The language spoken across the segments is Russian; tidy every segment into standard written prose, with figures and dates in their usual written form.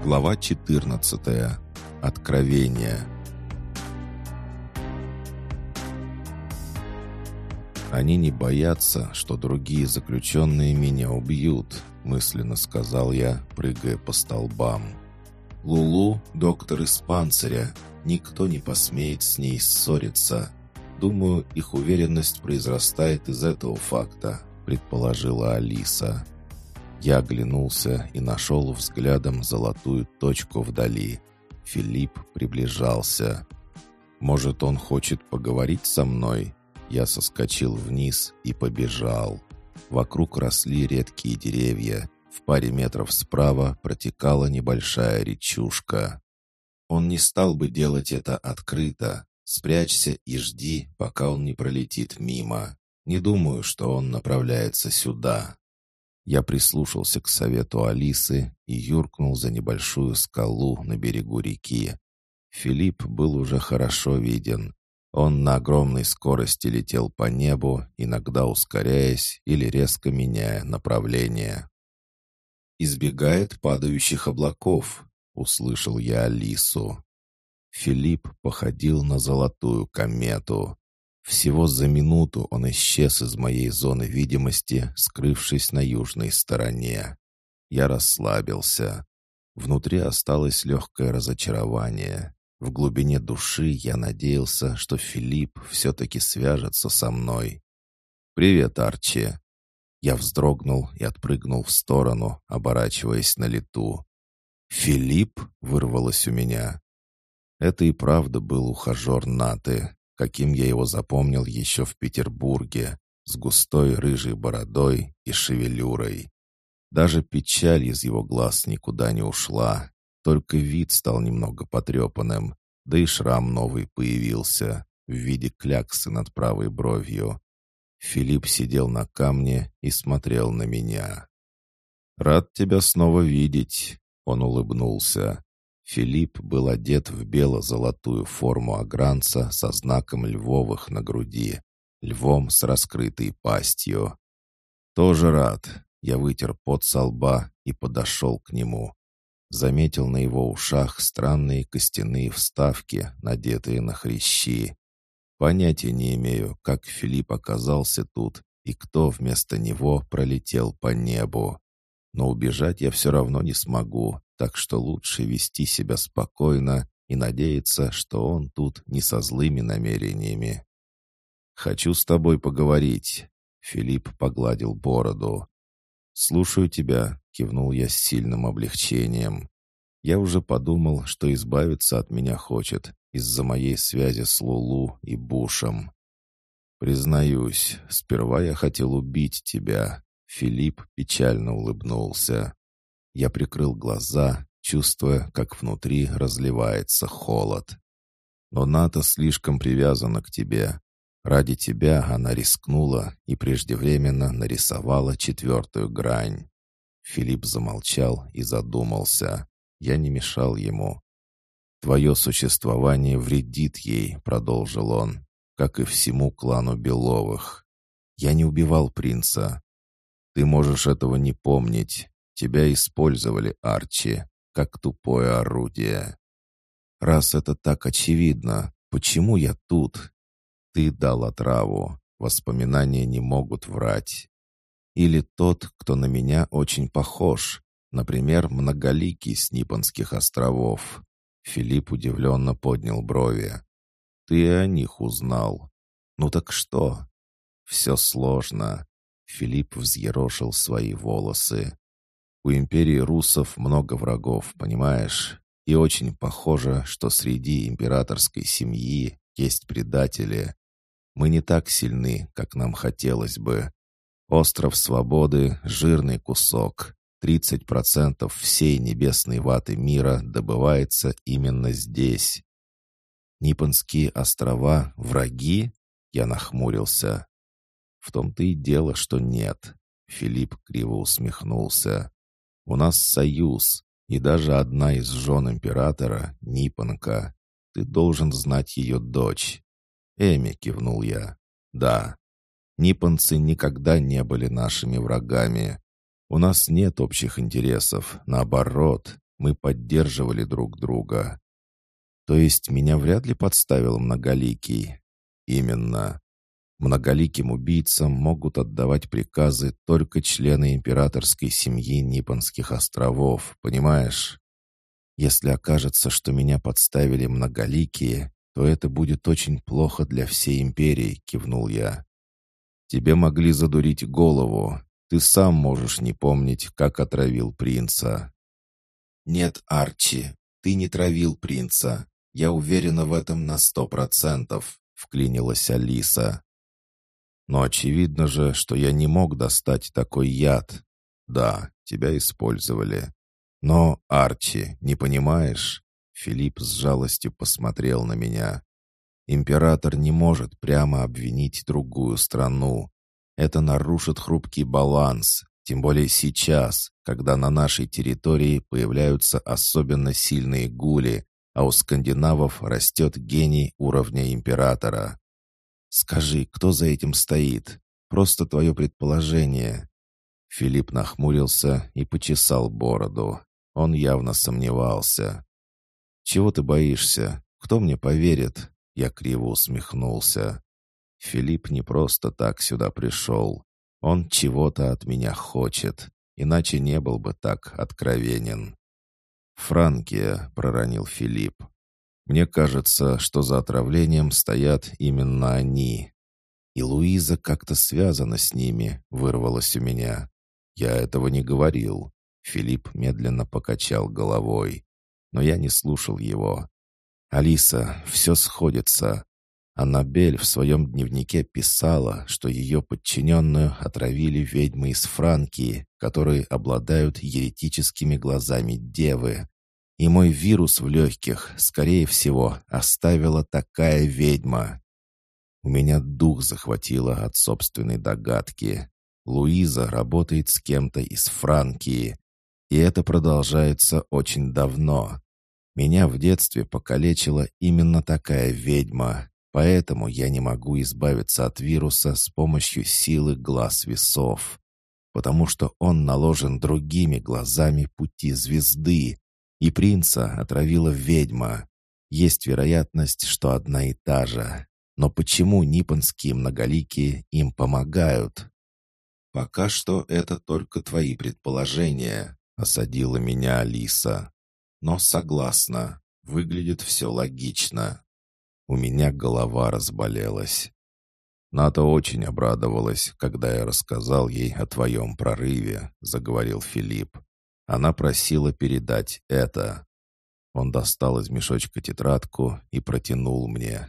Глава 14. Откровение. «Они не боятся, что другие заключенные меня убьют», — мысленно сказал я, прыгая по столбам. «Лулу — доктор из панциря. Никто не посмеет с ней ссориться. Думаю, их уверенность произрастает из этого факта», — предположила Алиса. Я оглянулся и нашел взглядом золотую точку вдали. Филипп приближался. «Может, он хочет поговорить со мной?» Я соскочил вниз и побежал. Вокруг росли редкие деревья. В паре метров справа протекала небольшая речушка. Он не стал бы делать это открыто. Спрячься и жди, пока он не пролетит мимо. Не думаю, что он направляется сюда. Я прислушался к совету Алисы и юркнул за небольшую скалу на берегу реки. Филипп был уже хорошо виден. Он на огромной скорости летел по небу, иногда ускоряясь или резко меняя направление. «Избегает падающих облаков», — услышал я Алису. Филипп походил на золотую комету. Всего за минуту он исчез из моей зоны видимости, скрывшись на южной стороне. Я расслабился. Внутри осталось легкое разочарование. В глубине души я надеялся, что Филипп все-таки свяжется со мной. «Привет, Арчи!» Я вздрогнул и отпрыгнул в сторону, оборачиваясь на лету. «Филипп?» — вырвалось у меня. Это и правда был ухажер Наты, каким я его запомнил еще в Петербурге, с густой рыжей бородой и шевелюрой. Даже печаль из его глаз никуда не ушла, только вид стал немного потрепанным, да и шрам новый появился в виде кляксы над правой бровью. Филипп сидел на камне и смотрел на меня. «Рад тебя снова видеть», — он улыбнулся. Филипп был одет в бело-золотую форму огранца со знаком львовых на груди, львом с раскрытой пастью. «Тоже рад». Я вытер пот со лба и подошел к нему. Заметил на его ушах странные костяные вставки, надетые на хрящи. Понятия не имею, как Филипп оказался тут и кто вместо него пролетел по небу. Но убежать я все равно не смогу, так что лучше вести себя спокойно и надеяться, что он тут не со злыми намерениями. «Хочу с тобой поговорить», — Филипп погладил бороду. «Слушаю тебя», — кивнул я с сильным облегчением. Я уже подумал, что избавиться от меня хочет из-за моей связи с Лулу и Бушем. «Признаюсь, сперва я хотел убить тебя», — Филипп печально улыбнулся. Я прикрыл глаза, чувствуя, как внутри разливается холод. «Но Ната слишком привязана к тебе. Ради тебя она рискнула и преждевременно нарисовала 4-ю грань». Филипп замолчал и задумался. Я не мешал ему. «Твое существование вредит ей», — продолжил он, «как и всему клану Беловых. Я не убивал принца. Ты можешь этого не помнить. Тебя использовали, Арчи, как тупое орудие. Раз это так очевидно, почему я тут? Ты дал отраву. Воспоминания не могут врать. Или тот, кто на меня очень похож, например, Многоликий с Ниппонских островов». Филипп удивленно поднял брови. «Ты и о них узнал. Ну так что?» «Все сложно». Филипп взъерошил свои волосы. «У империи русов много врагов, понимаешь? И очень похоже, что среди императорской семьи есть предатели. Мы не так сильны, как нам хотелось бы. Остров Свободы — жирный кусок. 30% всей небесной ваты мира добывается именно здесь». «Ниппонские острова — враги?» Я нахмурился. «В том-то и дело, что нет». Филипп криво усмехнулся. «У нас союз, и даже одна из жен императора — Ниппонка. Ты должен знать ее дочь». «Эми», — кивнул я. «Да. Ниппонцы никогда не были нашими врагами. У нас нет общих интересов. Наоборот, Мы поддерживали друг друга. То есть меня вряд ли подставил Многоликий? Именно. Многоликим убийцам могут отдавать приказы только члены императорской семьи Ниппонских островов, понимаешь? Если окажется, что меня подставили Многоликие, то это будет очень плохо для всей империи, кивнул я. Тебе могли задурить голову. Ты сам можешь не помнить, как отравил принца. Нет, Арчи, ты не травил принца. Я уверена в этом на 100%, вклинилась Алиса. Но очевидно же, что я не мог достать такой яд. Да, тебя использовали. Но, Арчи, не понимаешь? Филипп с жалостью посмотрел на меня. Император не может прямо обвинить другую страну. Это нарушит хрупкий баланс, тем более сейчас, когда на нашей территории появляются особенно сильные гули, а у скандинавов растет гений уровня императора. Скажи, кто за этим стоит? Просто твое предположение. Филипп нахмурился и почесал бороду. Он явно сомневался. «Чего ты боишься? Кто мне поверит?» Я криво усмехнулся. Филипп не просто так сюда пришел. Он чего-то от меня хочет, иначе не был бы так откровенен. «Франкия», — проронил Филипп. «Мне кажется, что за отравлением стоят именно они. И Луиза как-то связана с ними», — вырвалось у меня. «Я этого не говорил». Филипп медленно покачал головой. Но я не слушал его. «Алиса, все сходится. Аннабель в своем дневнике писала, что ее подчиненную отравили ведьмы из Франкии, которые обладают еретическими глазами девы. И мой вирус в легких, скорее всего, оставила такая ведьма». У меня дух захватило от собственной догадки. Луиза работает с кем-то из Франкии, и это продолжается очень давно. Меня в детстве покалечила именно такая ведьма, поэтому я не могу избавиться от вируса с помощью силы глаз весов, потому что он наложен другими глазами пути звезды, и принца отравила ведьма. Есть вероятность, что одна и та же. Но почему ниппонские многоликие им помогают? «Пока что это только твои предположения», — осадила меня Алиса. «Но согласна, выглядит все логично». У меня голова разболелась. «Ната очень обрадовалась, когда я рассказал ей о твоем прорыве», — заговорил Филипп. «Она просила передать это». Он достал из мешочка тетрадку и протянул мне.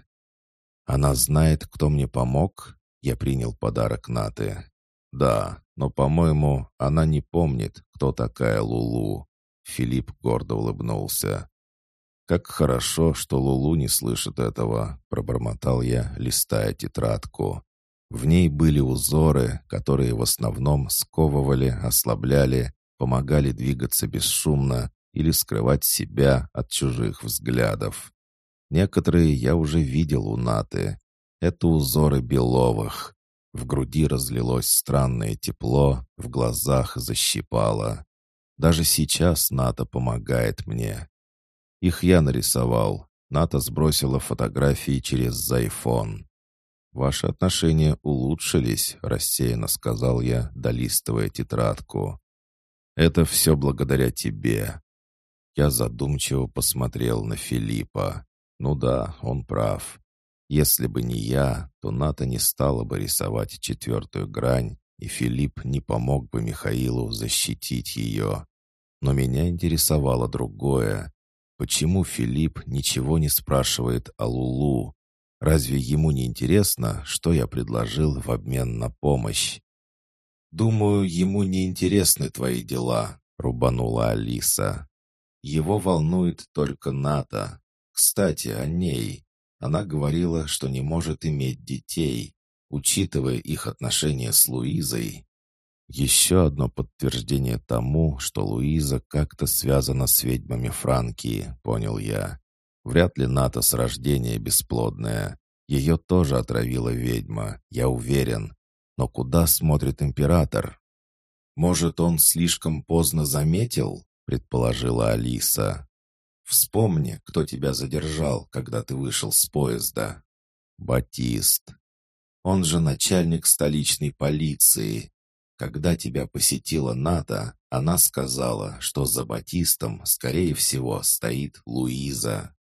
«Она знает, кто мне помог?» Я принял подарок Наты. «Да, но, по-моему, она не помнит, кто такая Лулу». Филипп гордо улыбнулся. «Как хорошо, что Лулу не слышит этого», — пробормотал я, листая тетрадку. В ней были узоры, которые в основном сковывали, ослабляли, помогали двигаться бесшумно или скрывать себя от чужих взглядов. Некоторые я уже видел у Наты. Это узоры Беловых. В груди разлилось странное тепло, в глазах защипало. Даже сейчас Ната помогает мне. Их я нарисовал. Ната сбросила фотографии через Зайфон. «Ваши отношения улучшились», — рассеянно сказал я, долистывая тетрадку. «Это все благодаря тебе». Я задумчиво посмотрел на Филиппа. Ну да, он прав. Если бы не я, то Ната не стала бы рисовать четвертую грань, и Филипп не помог бы Михаилу защитить ее. Но меня интересовало другое. Почему Филипп ничего не спрашивает о Лулу? Разве ему не интересно, что я предложил в обмен на помощь? «Думаю, ему не интересны твои дела», — рубанула Алиса. «Его волнует только Ната. Кстати, о ней. Она говорила, что не может иметь детей, учитывая их отношения с Луизой». Еще одно подтверждение тому, что Луиза как-то связана с ведьмами Франкии, понял я. Вряд ли Ната с рождения бесплодная. Ее тоже отравила ведьма, я уверен. Но куда смотрит император? Может, он слишком поздно заметил? предположила Алиса. «Вспомни, кто тебя задержал, когда ты вышел с поезда». «Батист. Он же начальник столичной полиции. Когда тебя посетила Ната, она сказала, что за Батистом, скорее всего, стоит Луиза».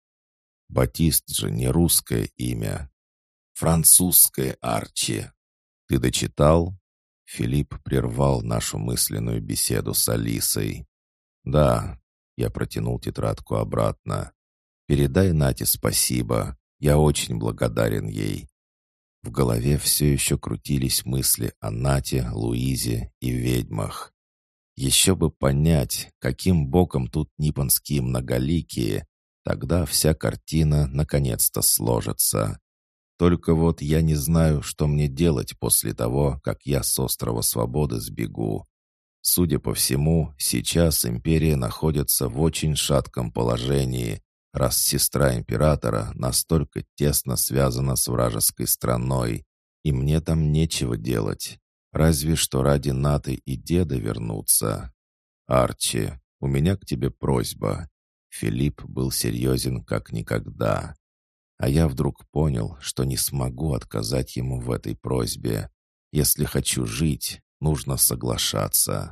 «Батист же не русское имя. Французское, Арчи. Ты дочитал?» Филипп прервал нашу мысленную беседу с Алисой. «Да». Я протянул тетрадку обратно. «Передай Нате спасибо. Я очень благодарен ей». В голове все еще крутились мысли о Нате, Луизе и ведьмах. Еще бы понять, каким боком тут ниппонские многоликие, тогда вся картина наконец-то сложится. Только вот я не знаю, что мне делать после того, как я с острова Свободы сбегу. Судя по всему, сейчас империя находится в очень шатком положении, раз сестра императора настолько тесно связана с вражеской страной, и мне там нечего делать, разве что ради Наты и деда вернуться. «Арчи, у меня к тебе просьба». Филипп был серьезен как никогда. А я вдруг понял, что не смогу отказать ему в этой просьбе. Если хочу жить, нужно соглашаться.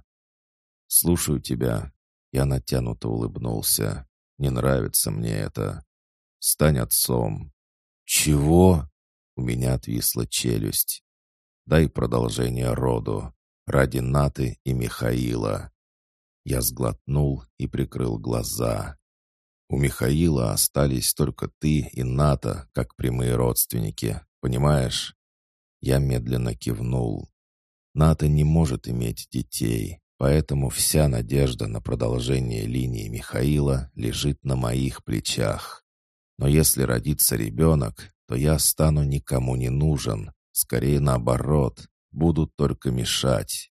«Слушаю тебя». Я натянуто улыбнулся. «Не нравится мне это. Стань отцом». «Чего?» У меня отвисла челюсть. «Дай продолжение роду. Ради Наты и Михаила». Я сглотнул и прикрыл глаза. «У Михаила остались только ты и Ната, как прямые родственники, понимаешь?» Я медленно кивнул. Ната не может иметь детей, поэтому вся надежда на продолжение линии Михаила лежит на моих плечах. Но если родится ребенок, то я стану никому не нужен, скорее наоборот, буду только мешать.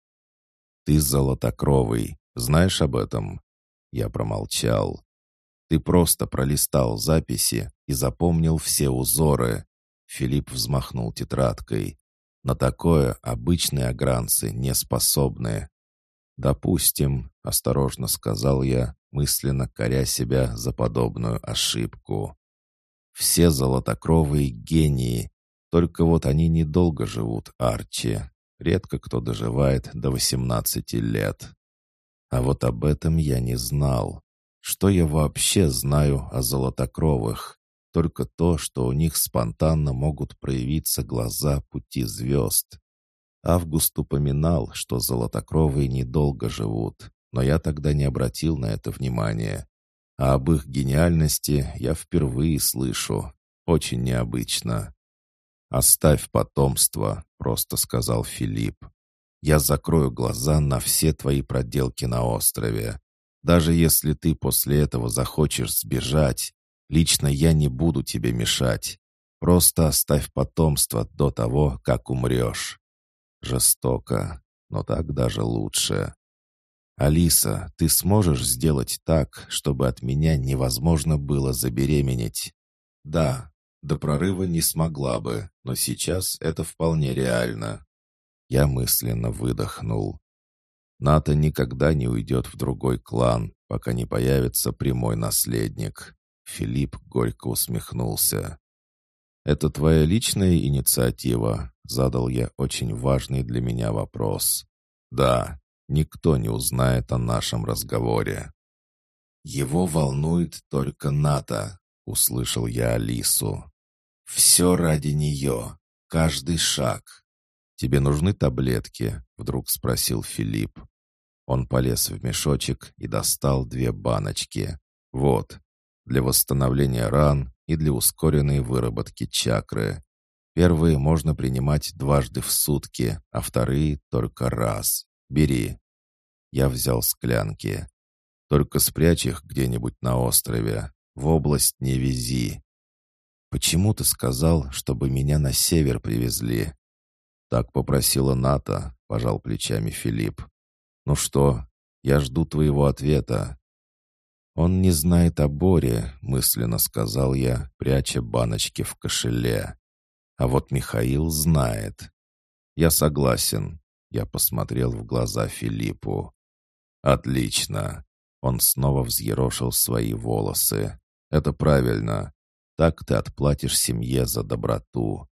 «Ты золотокровый, знаешь об этом?» Я промолчал. «Ты просто пролистал записи и запомнил все узоры». Филипп взмахнул тетрадкой. «На такое обычные агранцы не способны». «Допустим», — осторожно сказал я, мысленно коря себя за подобную ошибку. «Все золотокровые гении, только вот они недолго живут, Арчи. Редко кто доживает до 18 лет». А вот об этом я не знал. Что я вообще знаю о золотокровых? Только то, что у них спонтанно могут проявиться глаза пути звезд. Август упоминал, что золотокровые недолго живут, но я тогда не обратил на это внимания. А об их гениальности я впервые слышу. Очень необычно. «Оставь потомство», — просто сказал Филипп. «Я закрою глаза на все твои проделки на острове. Даже если ты после этого захочешь сбежать, лично я не буду тебе мешать. Просто оставь потомство до того, как умрешь». Жестоко, но так даже лучше. «Алиса, ты сможешь сделать так, чтобы от меня невозможно было забеременеть?» «Да, до прорыва не смогла бы, но сейчас это вполне реально». Я мысленно выдохнул. Ната никогда не уйдет в другой клан, пока не появится прямой наследник. Филипп горько усмехнулся. «Это твоя личная инициатива?» — задал я очень важный для меня вопрос. «Да, никто не узнает о нашем разговоре». «Его волнует только Ната», — услышал я Алису. «Все ради нее, каждый шаг». «Тебе нужны таблетки?» — вдруг спросил Филипп. Он полез в мешочек и достал 2 баночки. «Вот, для восстановления ран и для ускоренной выработки чакры. Первые можно принимать 2 раза в сутки, а вторые только раз. Бери». Я взял склянки. «Только спрячь их где-нибудь на острове. В область не вези». «Почему ты сказал, чтобы меня на север привезли?» «Так попросила Ната», — пожал плечами Филипп. «Ну что, я жду твоего ответа». «Он не знает о Боре», — мысленно сказал я, пряча баночки в кошеле. «А вот Михаил знает». «Я согласен», — я посмотрел в глаза Филиппу. «Отлично». Он снова взъерошил свои волосы. «Это правильно. Так ты отплатишь семье за доброту».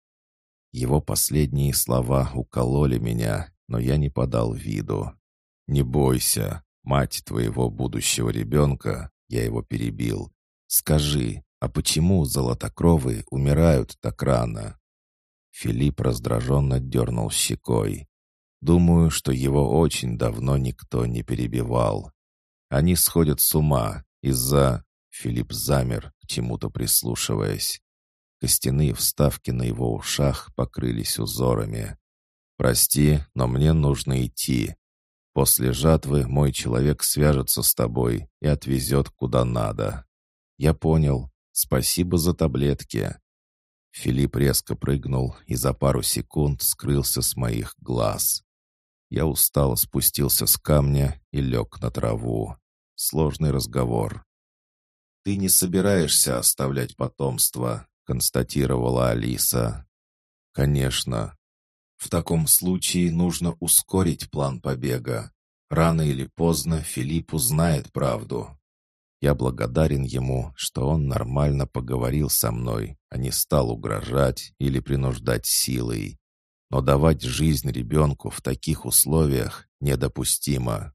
Его последние слова укололи меня, но я не подал виду. «Не бойся, мать твоего будущего ребенка», — я его перебил. «Скажи, а почему золотокровые умирают так рано?» Филипп раздраженно дернул щекой. Думаю, что его очень давно никто не перебивал. Они сходят с ума из-за... Филипп замер, к чему-то прислушиваясь. Костяные вставки на его ушах покрылись узорами. «Прости, но мне нужно идти. После жатвы мой человек свяжется с тобой и отвезет куда надо». «Я понял. Спасибо за таблетки». Филипп резко прыгнул и за пару секунд скрылся с моих глаз. Я устало спустился с камня и лег на траву. Сложный разговор. «Ты не собираешься оставлять потомство», — констатировала Алиса. «Конечно. В таком случае нужно ускорить план побега. Рано или поздно Филипп узнает правду». Я благодарен ему, что он нормально поговорил со мной, а не стал угрожать или принуждать силой. Но давать жизнь ребенку в таких условиях недопустимо.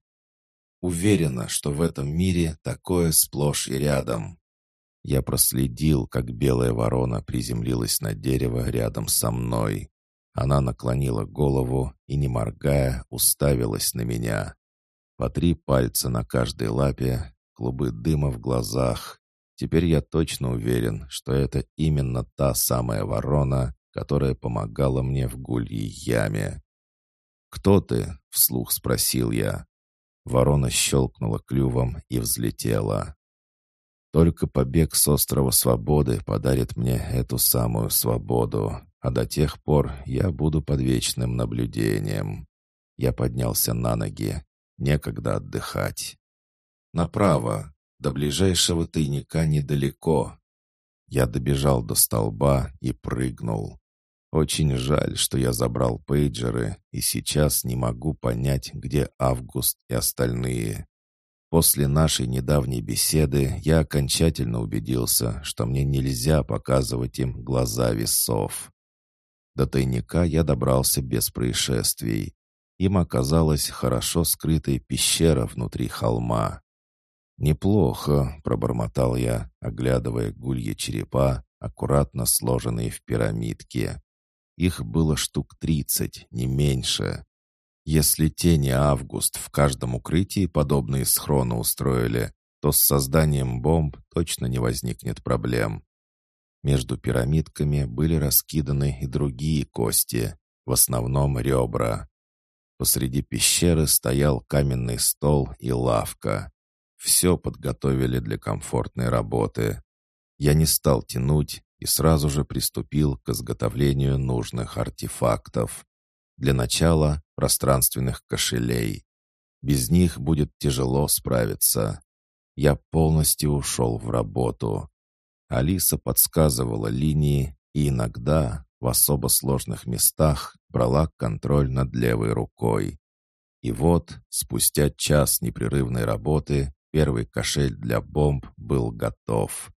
Уверена, что в этом мире такое сплошь и рядом. Я проследил, как белая ворона приземлилась на дерево рядом со мной. Она наклонила голову и, не моргая, уставилась на меня. По 3 пальца на каждой лапе, клубы дыма в глазах. Теперь я точно уверен, что это именно та самая ворона, которая помогала мне в гульей яме. «Кто ты?» — вслух спросил я. Ворона щелкнула клювом и взлетела. «Только побег с острова Свободы подарит мне эту самую свободу, а до тех пор я буду под вечным наблюдением». Я поднялся на ноги. Некогда отдыхать. «Направо. До ближайшего тайника недалеко». Я добежал до столба и прыгнул. Очень жаль, что я забрал пейджеры, и сейчас не могу понять, где Август и остальные. После нашей недавней беседы я окончательно убедился, что мне нельзя показывать им глаза весов. До тайника я добрался без происшествий. Им оказалась хорошо скрытая пещера внутри холма. «Неплохо», — пробормотал я, оглядывая гульи черепа, аккуратно сложенные в пирамидки. Их было штук 30, не меньше. Если тени Август в каждом укрытии подобные схроны устроили, то с созданием бомб точно не возникнет проблем. Между пирамидками были раскиданы и другие кости, в основном ребра. Посреди пещеры стоял каменный стол и лавка. Все подготовили для комфортной работы. Я не стал тянуть и сразу же приступил к изготовлению нужных артефактов. Для начала пространственных кошелей. Без них будет тяжело справиться. Я полностью ушел в работу. Алиса подсказывала линии и иногда, в особо сложных местах, брала контроль над левой рукой. И вот, спустя час непрерывной работы, первый кошель для бомб был готов.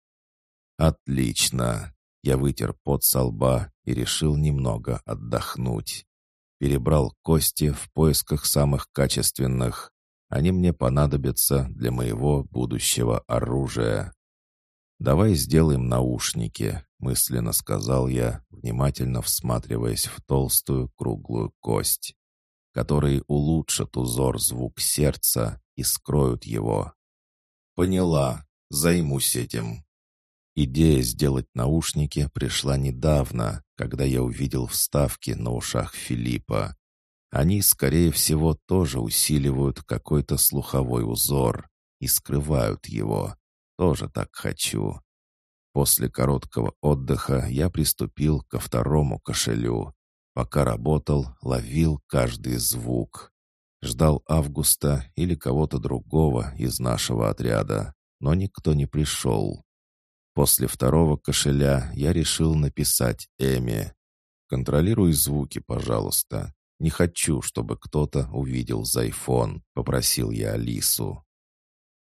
Отлично. Я вытер пот со лба и решил немного отдохнуть. Перебрал кости в поисках самых качественных. Они мне понадобятся для моего будущего оружия. «Давай сделаем наушники», — мысленно сказал я, внимательно всматриваясь в толстую круглую кость, которые улучшат узор звук сердца и скроют его. «Поняла. Займусь этим». Идея сделать наушники пришла недавно, когда я увидел вставки на ушах Филиппа. Они, скорее всего, тоже усиливают какой-то слуховой узор и скрывают его. Тоже так хочу. После короткого отдыха я приступил ко второму кошелю. Пока работал, ловил каждый звук. Ждал Августа или кого-то другого из нашего отряда, но никто не пришел. После второго кошеля я решил написать Эми. «Контролируй звуки, пожалуйста. Не хочу, чтобы кто-то увидел Зайфон», — попросил я Алису.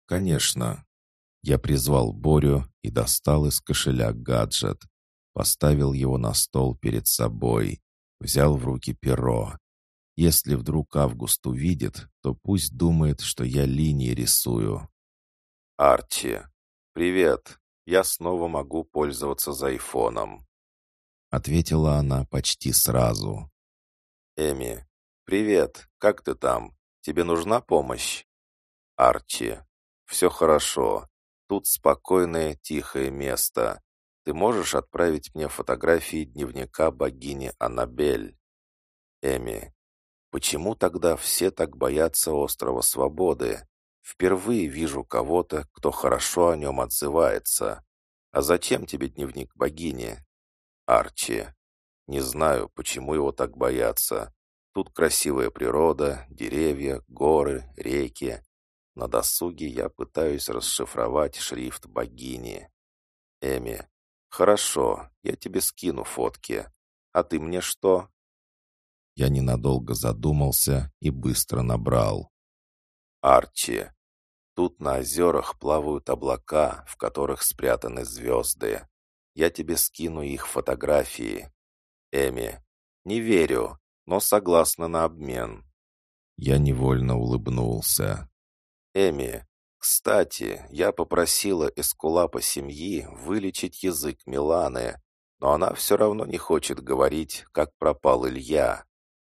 «Конечно». Я призвал Борю и достал из кошеля гаджет. Поставил его на стол перед собой. Взял в руки перо. Если вдруг Август увидит, то пусть думает, что я линии рисую. «Арчи, привет. Я снова могу пользоваться за айфоном», — ответила она почти сразу. «Эми, привет. Как ты там? Тебе нужна помощь?» «Арчи, все хорошо. Тут спокойное, тихое место. Ты можешь отправить мне фотографии дневника богини Аннабель?» «Эми, почему тогда все так боятся острова Свободы? Впервые вижу кого-то, кто хорошо о нем отзывается. А зачем тебе дневник богини?» «Арчи, не знаю, почему его так боятся. Тут красивая природа, деревья, горы, реки. На досуге я пытаюсь расшифровать шрифт богини. Эми, хорошо, я тебе скину фотки. А ты мне что?» Я ненадолго задумался и быстро набрал. «Арчи, тут на озерах плавают облака, в которых спрятаны звезды. Я тебе скину их фотографии. Эми, не верю, но согласна на обмен». Я невольно улыбнулся. «Эми, кстати, я попросила эскулапа семьи вылечить язык Миланы, но она все равно не хочет говорить, как пропал Илья».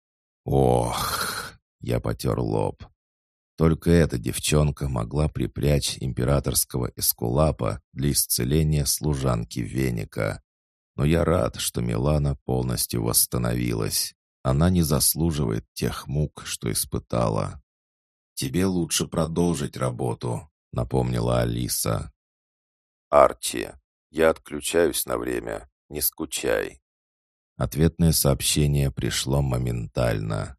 «Ох!» — я потер лоб. Только эта девчонка могла припрячь императорского эскулапа для исцеления служанки Веника. Но я рад, что Милана полностью восстановилась. Она не заслуживает тех мук, что испытала. «Тебе лучше продолжить работу», — напомнила Алиса. «Арчи, я отключаюсь на время. Не скучай». Ответное сообщение пришло моментально.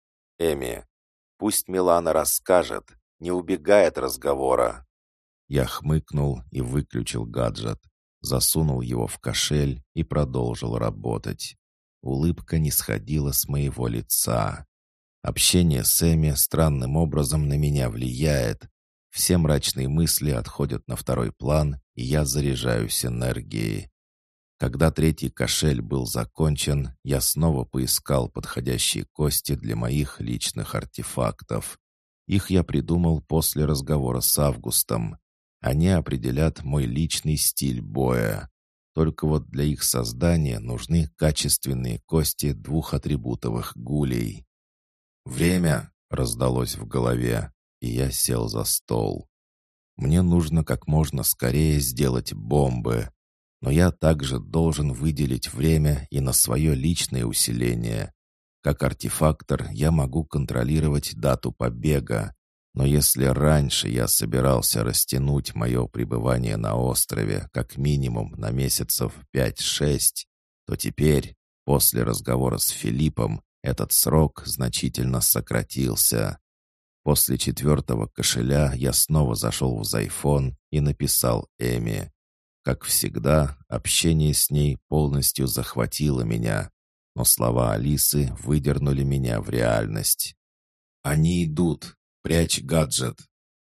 «Эми, пусть Милана расскажет, не убегай от разговора». Я хмыкнул и выключил гаджет, засунул его в кошель и продолжил работать. Улыбка не сходила с моего лица. Общение с Эми странным образом на меня влияет. Все мрачные мысли отходят на второй план, и я заряжаюсь энергией. Когда третий кошель был закончен, я снова поискал подходящие кости для моих личных артефактов. Их я придумал после разговора с Августом. Они определят мой личный стиль боя. Только вот для их создания нужны качественные кости двухатрибутовых гулей. «Время!» — раздалось в голове, и я сел за стол. Мне нужно как можно скорее сделать бомбы, но я также должен выделить время и на свое личное усиление. Как артефактор я могу контролировать дату побега, но если раньше я собирался растянуть мое пребывание на острове как минимум на месяцев 5-6, то теперь, после разговора с Филиппом, этот срок значительно сократился. После четвертого кошеля я снова зашел в Зайфон и написал Эми. Как всегда, общение с ней полностью захватило меня, но слова Алисы выдернули меня в реальность. «Они идут. Прячь гаджет».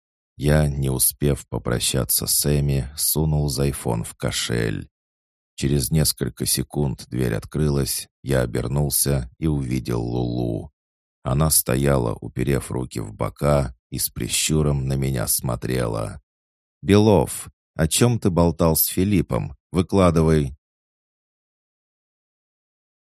Я, не успев попрощаться с Эми, сунул Зайфон в кошель. Через несколько секунд дверь открылась, я обернулся и увидел Лулу. Она стояла, уперев руки в бока, и с прищуром на меня смотрела. «Белов, о чем ты болтал с Филиппом? Выкладывай!»